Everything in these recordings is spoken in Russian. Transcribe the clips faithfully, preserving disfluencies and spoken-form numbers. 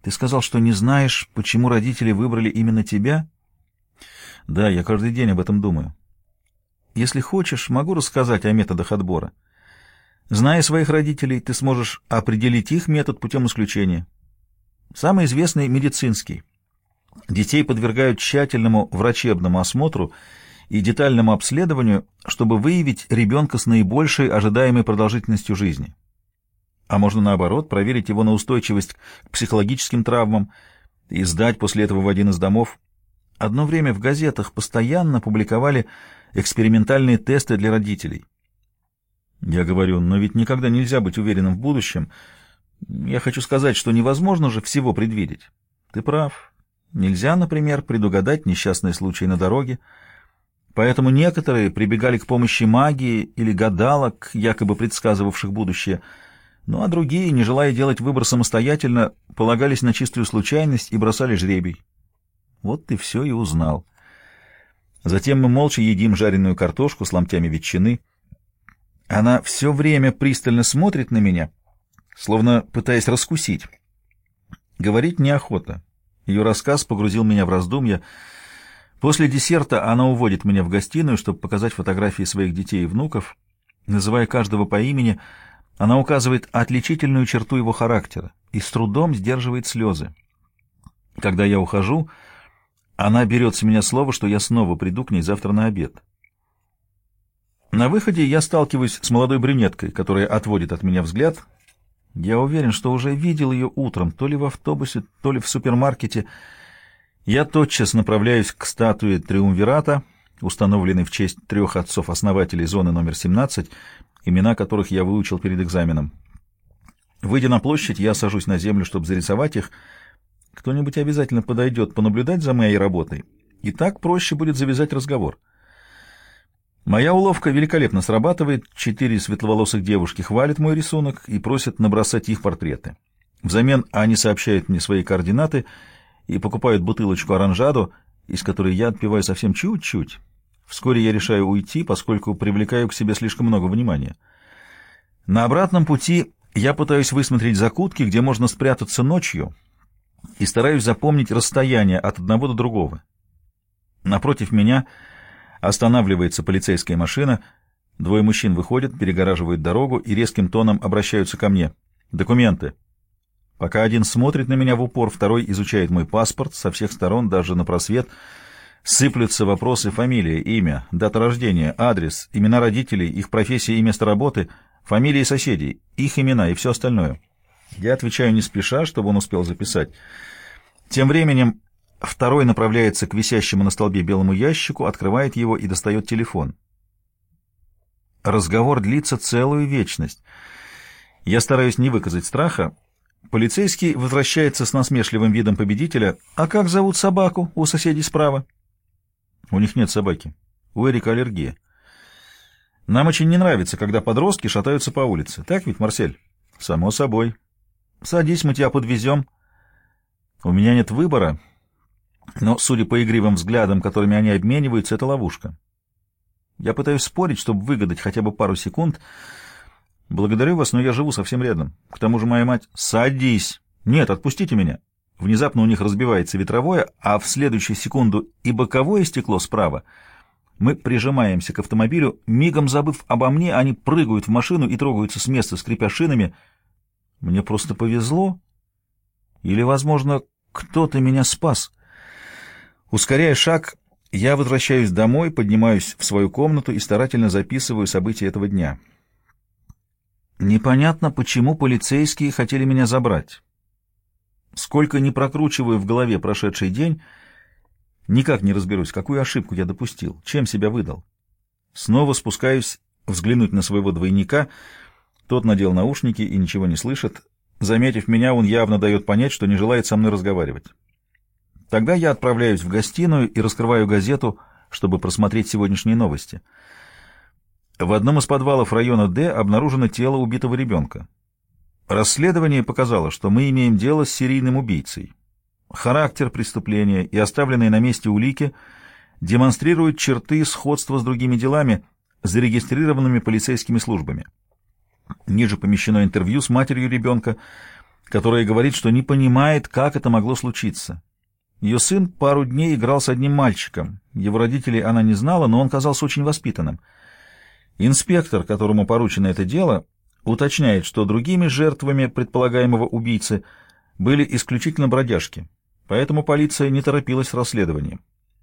Ты сказал, что не знаешь, почему родители выбрали именно тебя? Да, я каждый день об этом думаю. Если хочешь, могу рассказать о методах отбора. Зная своих родителей, ты сможешь определить их метод путем исключения. Самый известный — медицинский. Детей подвергают тщательному врачебному осмотру и детальному обследованию, чтобы выявить ребенка с наибольшей ожидаемой продолжительностью жизни. А можно, наоборот, проверить его на устойчивость к психологическим травмам и сдать после этого в один из домов. Одно время в газетах постоянно публиковали экспериментальные тесты для родителей. Я говорю, но ведь никогда нельзя быть уверенным в будущем. Я хочу сказать, что невозможно же всего предвидеть. Ты прав. Нельзя, например, предугадать несчастные случаи на дороге. Поэтому некоторые прибегали к помощи магии или гадалок, якобы предсказывавших будущее, ну а другие, не желая делать выбор самостоятельно, полагались на чистую случайность и бросали жребий. Вот ты все и узнал. Затем мы молча едим жареную картошку с ломтями ветчины. Она все время пристально смотрит на меня, словно пытаясь раскусить. Говорить неохота. Ее рассказ погрузил меня в раздумья. После десерта она уводит меня в гостиную, чтобы показать фотографии своих детей и внуков. Называя каждого по имени, она указывает отличительную черту его характера и с трудом сдерживает слезы. Когда я ухожу, она берет с меня слово, что я снова приду к ней завтра на обед. На выходе я сталкиваюсь с молодой брюнеткой, которая отводит от меня взгляд. Я уверен, что уже видел ее утром, то ли в автобусе, то ли в супермаркете. Я тотчас направляюсь к статуе Триумвирата, установленной в честь трех отцов-основателей зоны номер семнадцать, имена которых я выучил перед экзаменом. Выйдя на площадь, я сажусь на землю, чтобы зарисовать их. Кто-нибудь обязательно подойдет понаблюдать за моей работой, и так проще будет завязать разговор. Моя уловка великолепно срабатывает. Четыре светловолосых девушки хвалят мой рисунок и просят набросать их портреты. Взамен они сообщают мне свои координаты и покупают бутылочку оранжадо, из которой я отпиваю совсем чуть-чуть. Вскоре я решаю уйти, поскольку привлекаю к себе слишком много внимания. На обратном пути я пытаюсь высмотреть закутки, где можно спрятаться ночью, и стараюсь запомнить расстояние от одного до другого. Напротив меня останавливается полицейская машина. Двое мужчин выходят, перегораживают дорогу и резким тоном обращаются ко мне. «Документы». Пока один смотрит на меня в упор, второй изучает мой паспорт со всех сторон, даже на просвет. Сыплются вопросы: фамилия, имя, дата рождения, адрес, имена родителей, их профессия и место работы, фамилии соседей, их имена и все остальное. Я отвечаю не спеша, чтобы он успел записать. Тем временем второй направляется к висящему на столбе белому ящику, открывает его и достает телефон. Разговор длится целую вечность. Я стараюсь не выказать страха. Полицейский возвращается с насмешливым видом победителя. «А как зовут собаку у соседей справа?» «У них нет собаки. У Эрика аллергия. Нам очень не нравится, когда подростки шатаются по улице. Так ведь, Марсель?» «Само собой. Садись, мы тебя подвезем». У меня нет выбора, но, судя по игривым взглядам, которыми они обмениваются, это ловушка. Я пытаюсь спорить, чтобы выгадать хотя бы пару секунд. «Благодарю вас, но я живу совсем рядом. К тому же моя мать...» «Садись!» «Нет, отпустите меня!» Внезапно у них разбивается ветровое, а в следующую секунду и боковое стекло справа. Мы прижимаемся к автомобилю. Мигом забыв обо мне, они прыгают в машину и трогаются с места, скрипя шинами. Мне просто повезло. Или, возможно, кто-то меня спас. Ускоряя шаг, я возвращаюсь домой, поднимаюсь в свою комнату и старательно записываю события этого дня. Непонятно, почему полицейские хотели меня забрать. Сколько ни прокручиваю в голове прошедший день, никак не разберусь, какую ошибку я допустил, чем себя выдал. Снова спускаюсь взглянуть на своего двойника. Тот надел наушники и ничего не слышит. Заметив меня, он явно дает понять, что не желает со мной разговаривать. Тогда я отправляюсь в гостиную и раскрываю газету, чтобы просмотреть сегодняшние новости. В одном из подвалов района Д обнаружено тело убитого ребенка. Расследование показало, что мы имеем дело с серийным убийцей. Характер преступления и оставленные на месте улики демонстрируют черты сходства с другими делами, зарегистрированными полицейскими службами. Ниже помещено интервью с матерью ребенка, которая говорит, что не понимает, как это могло случиться. Ее сын пару дней играл с одним мальчиком. Его родителей она не знала, но он казался очень воспитанным. Инспектор, которому поручено это дело, уточняет, что другими жертвами предполагаемого убийцы были исключительно бродяжки, поэтому полиция не торопилась с расследованием.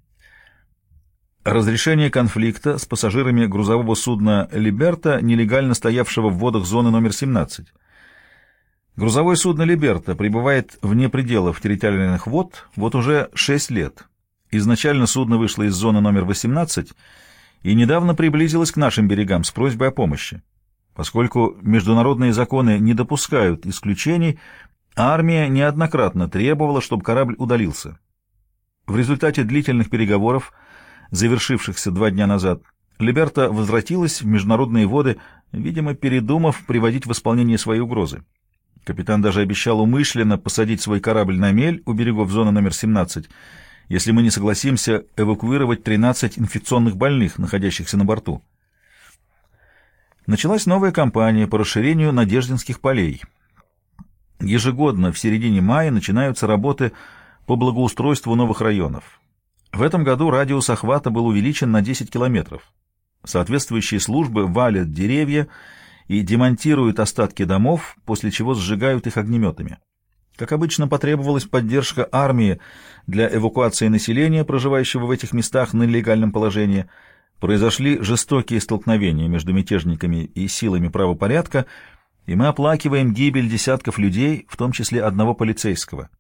Разрешение конфликта с пассажирами грузового судна «Либерта», нелегально стоявшего в водах зоны номер семнадцать. Грузовое судно «Либерта» прибывает вне пределов территориальных вод вот уже шесть лет. Изначально судно вышло из зоны номер восемнадцать и недавно приблизилось к нашим берегам с просьбой о помощи. Поскольку международные законы не допускают исключений, армия неоднократно требовала, чтобы корабль удалился. В результате длительных переговоров, завершившихся два дня назад, «Либерта» возвратилась в международные воды, видимо, передумав приводить в исполнение свои угрозы. Капитан даже обещал умышленно посадить свой корабль на мель у берегов зоны номер семнадцать, если мы не согласимся эвакуировать тринадцать инфекционных больных, находящихся на борту. Началась новая кампания по расширению Надеждинских полей. Ежегодно в середине мая начинаются работы по благоустройству новых районов. В этом году радиус охвата был увеличен на десять километров. Соответствующие службы валят деревья и демонтируют остатки домов, после чего сжигают их огнеметами. Как обычно, потребовалась поддержка армии для эвакуации населения, проживающего в этих местах на нелегальном положении. Произошли жестокие столкновения между мятежниками и силами правопорядка, и мы оплакиваем гибель десятков людей, в том числе одного полицейского.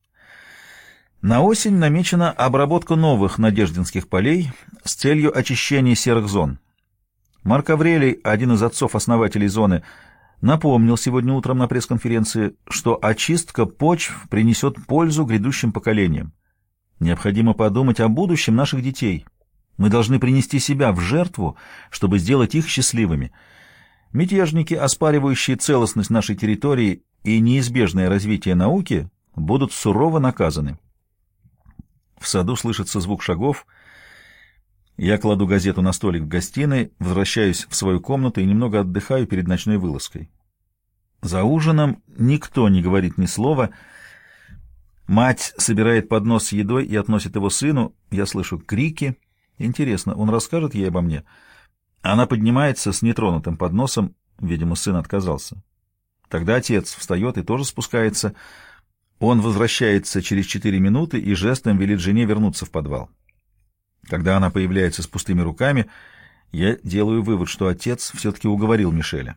На осень намечена обработка новых Надеждинских полей с целью очищения серых зон. Марк Аврелий, один из отцов-основателей зоны, напомнил сегодня утром на пресс-конференции, что очистка почв принесет пользу грядущим поколениям. Необходимо подумать о будущем наших детей. Мы должны принести себя в жертву, чтобы сделать их счастливыми. Мятежники, оспаривающие целостность нашей территории и неизбежное развитие науки, будут сурово наказаны. В саду слышится звук шагов. Я кладу газету на столик в гостиной, возвращаюсь в свою комнату и немного отдыхаю перед ночной вылазкой. За ужином никто не говорит ни слова. Мать собирает поднос с едой и относит его сыну. Я слышу крики. Интересно, он расскажет ей обо мне? Она поднимается с нетронутым подносом. Видимо, сын отказался. Тогда отец встает и тоже спускается. Он возвращается через четыре минуты и жестом велит жене вернуться в подвал. Когда она появляется с пустыми руками, я делаю вывод, что отец все-таки уговорил Мишеля.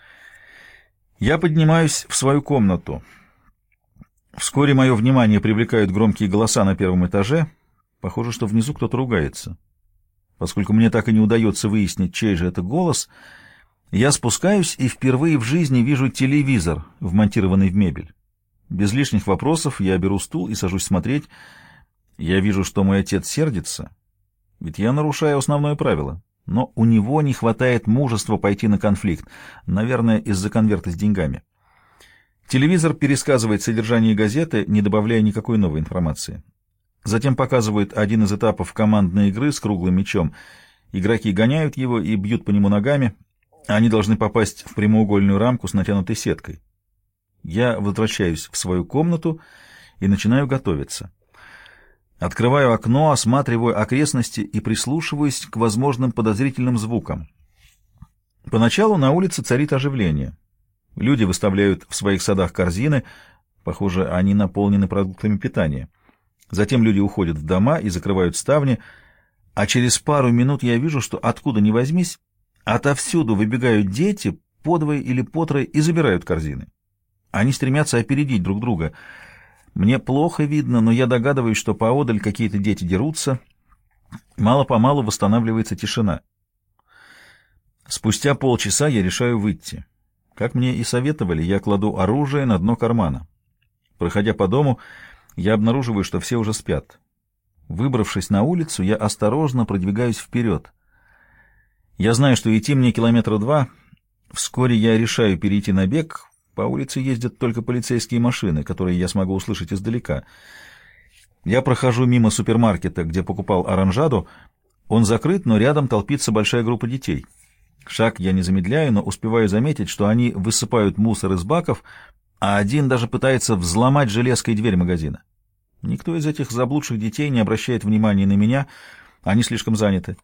Я поднимаюсь в свою комнату. Вскоре мое внимание привлекают громкие голоса на первом этаже. Похоже, что внизу кто-то ругается. Поскольку мне так и не удается выяснить, чей же это голос, я спускаюсь и впервые в жизни вижу телевизор, вмонтированный в мебель. Без лишних вопросов я беру стул и сажусь смотреть. Я вижу, что мой отец сердится, ведь я нарушаю основное правило. Но у него не хватает мужества пойти на конфликт, наверное, из-за конверта с деньгами. Телевизор пересказывает содержание газеты, не добавляя никакой новой информации. Затем показывают один из этапов командной игры с круглым мячом. Игроки гоняют его и бьют по нему ногами. Они должны попасть в прямоугольную рамку с натянутой сеткой. Я возвращаюсь в свою комнату и начинаю готовиться. Открываю окно, осматриваю окрестности и прислушиваюсь к возможным подозрительным звукам. Поначалу на улице царит оживление. Люди выставляют в своих садах корзины, похоже, они наполнены продуктами питания. Затем люди уходят в дома и закрывают ставни, а через пару минут я вижу, что откуда ни возьмись, отовсюду выбегают дети, по двое или по трое, и забирают корзины. Они стремятся опередить друг друга. Мне плохо видно, но я догадываюсь, что поодаль какие-то дети дерутся. Мало-помалу восстанавливается тишина. Спустя полчаса я решаю выйти. Как мне и советовали, я кладу оружие на дно кармана. Проходя по дому, я обнаруживаю, что все уже спят. Выбравшись на улицу, я осторожно продвигаюсь вперед. Я знаю, что идти мне километра два. Вскоре я решаю перейти на бег. По улице ездят только полицейские машины, которые я смогу услышать издалека. Я прохожу мимо супермаркета, где покупал оранжаду. Он закрыт, но рядом толпится большая группа детей. Шаг я не замедляю, но успеваю заметить, что они высыпают мусор из баков, а один даже пытается взломать железкой дверь магазина. Никто из этих заблудших детей не обращает внимания на меня, они слишком заняты.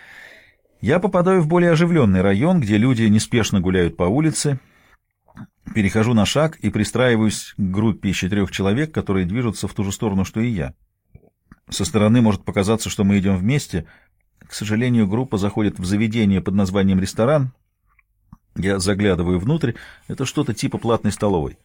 Я попадаю в более оживленный район, где люди неспешно гуляют по улице, перехожу на шаг и пристраиваюсь к группе из четырех человек, которые движутся в ту же сторону, что и я. Со стороны может показаться, что мы идем вместе. К сожалению, группа заходит в заведение под названием «Ресторан». Я заглядываю внутрь. Это что-то типа платной столовой.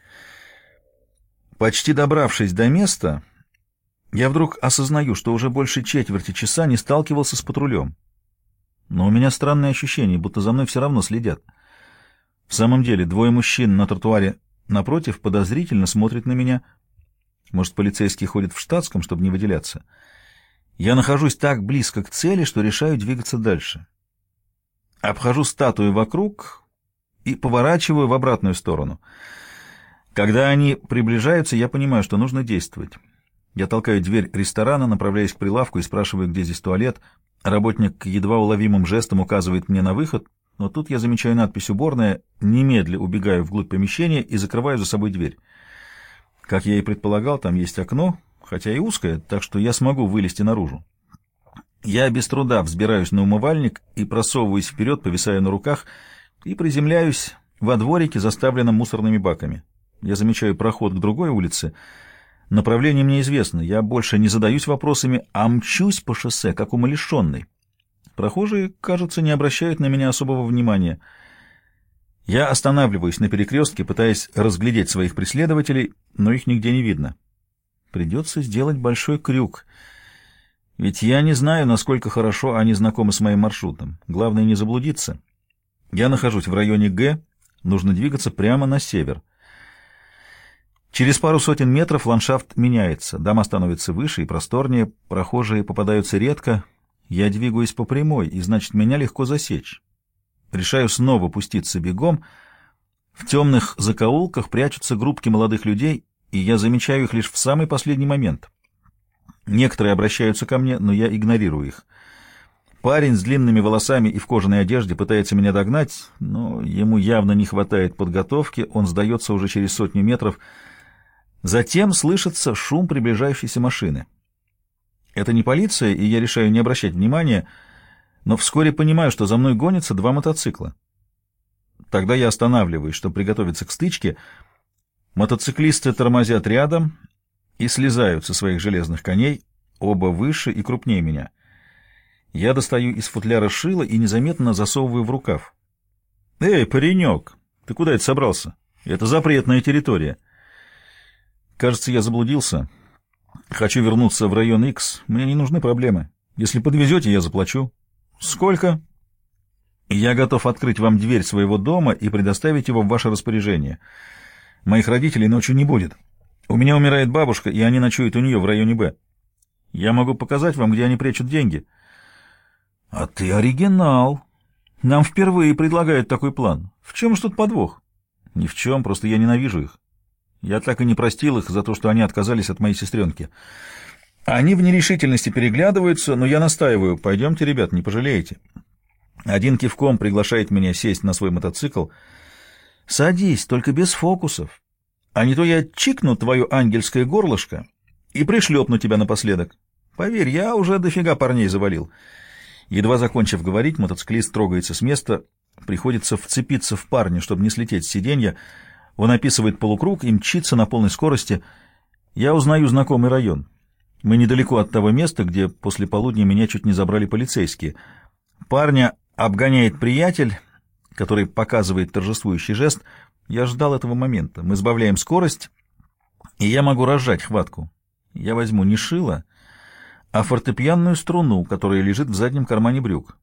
Почти добравшись до места, я вдруг осознаю, что уже больше четверти часа не сталкивался с патрулем. Но у меня странное ощущение, будто за мной все равно следят. В самом деле, двое мужчин на тротуаре напротив подозрительно смотрят на меня. Может, полицейские ходят в штатском, чтобы не выделяться. Я нахожусь так близко к цели, что решаю двигаться дальше. Обхожу статую вокруг и поворачиваю в обратную сторону. Когда они приближаются, я понимаю, что нужно действовать. Я толкаю дверь ресторана, направляюсь к прилавку и спрашиваю, где здесь туалет. Работник едва уловимым жестом указывает мне на выход, но тут я замечаю надпись «Уборная», немедля убегаю вглубь помещения и закрываю за собой дверь. Как я и предполагал, там есть окно, хотя и узкое, так что я смогу вылезти наружу. Я без труда взбираюсь на умывальник и просовываюсь вперед, повисая на руках, и приземляюсь во дворике, заставленном мусорными баками. Я замечаю проход к другой улице. Направление мне известно, я больше не задаюсь вопросами, а мчусь по шоссе, как умалишенный. Прохожие, кажется, не обращают на меня особого внимания. Я останавливаюсь на перекрестке, пытаясь разглядеть своих преследователей, но их нигде не видно. Придется сделать большой крюк, ведь я не знаю, насколько хорошо они знакомы с моим маршрутом. Главное не заблудиться. Я нахожусь в районе Г, нужно двигаться прямо на север. Через пару сотен метров ландшафт меняется, дома становятся выше и просторнее, прохожие попадаются редко. Я двигаюсь по прямой, и значит, меня легко засечь. Решаю снова пуститься бегом. В темных закоулках прячутся группки молодых людей, и я замечаю их лишь в самый последний момент. Некоторые обращаются ко мне, но я игнорирую их. Парень с длинными волосами и в кожаной одежде пытается меня догнать, но ему явно не хватает подготовки, он сдается уже через сотню метров. Затем слышится шум приближающейся машины. Это не полиция, и я решаю не обращать внимания, но вскоре понимаю, что за мной гонятся два мотоцикла. Тогда я останавливаюсь, чтобы приготовиться к стычке. Мотоциклисты тормозят рядом и слезают со своих железных коней, оба выше и крупнее меня. Я достаю из футляра шило и незаметно засовываю в рукав. «Эй, паренек, ты куда это собрался? Это запретная территория». Кажется, я заблудился. Хочу вернуться в район Икс. Мне не нужны проблемы. Если подвезете, я заплачу. Сколько? Я готов открыть вам дверь своего дома и предоставить его в ваше распоряжение. Моих родителей ночью не будет. У меня умирает бабушка, и они ночуют у нее в районе Б. Я могу показать вам, где они прячут деньги. А ты оригинал. Нам впервые предлагают такой план. В чем же тут подвох? Ни в чем, просто я ненавижу их. Я так и не простил их за то, что они отказались от моей сестренки. Они в нерешительности переглядываются, но я настаиваю. Пойдемте, ребят, не пожалеете. Один кивком приглашает меня сесть на свой мотоцикл. Садись, только без фокусов. А не то я чикну твое ангельское горлышко и пришлепну тебя напоследок. Поверь, я уже дофига парней завалил. Едва закончив говорить, мотоциклист трогается с места. Приходится вцепиться в парня, чтобы не слететь с сиденья. Он описывает полукруг и мчится на полной скорости. Я узнаю знакомый район. Мы недалеко от того места, где после полудня меня чуть не забрали полицейские. Парня обгоняет приятель, который показывает торжествующий жест. Я ждал этого момента. Мы сбавляем скорость, и я могу разжать хватку. Я возьму не шило, а фортепианную струну, которая лежит в заднем кармане брюк.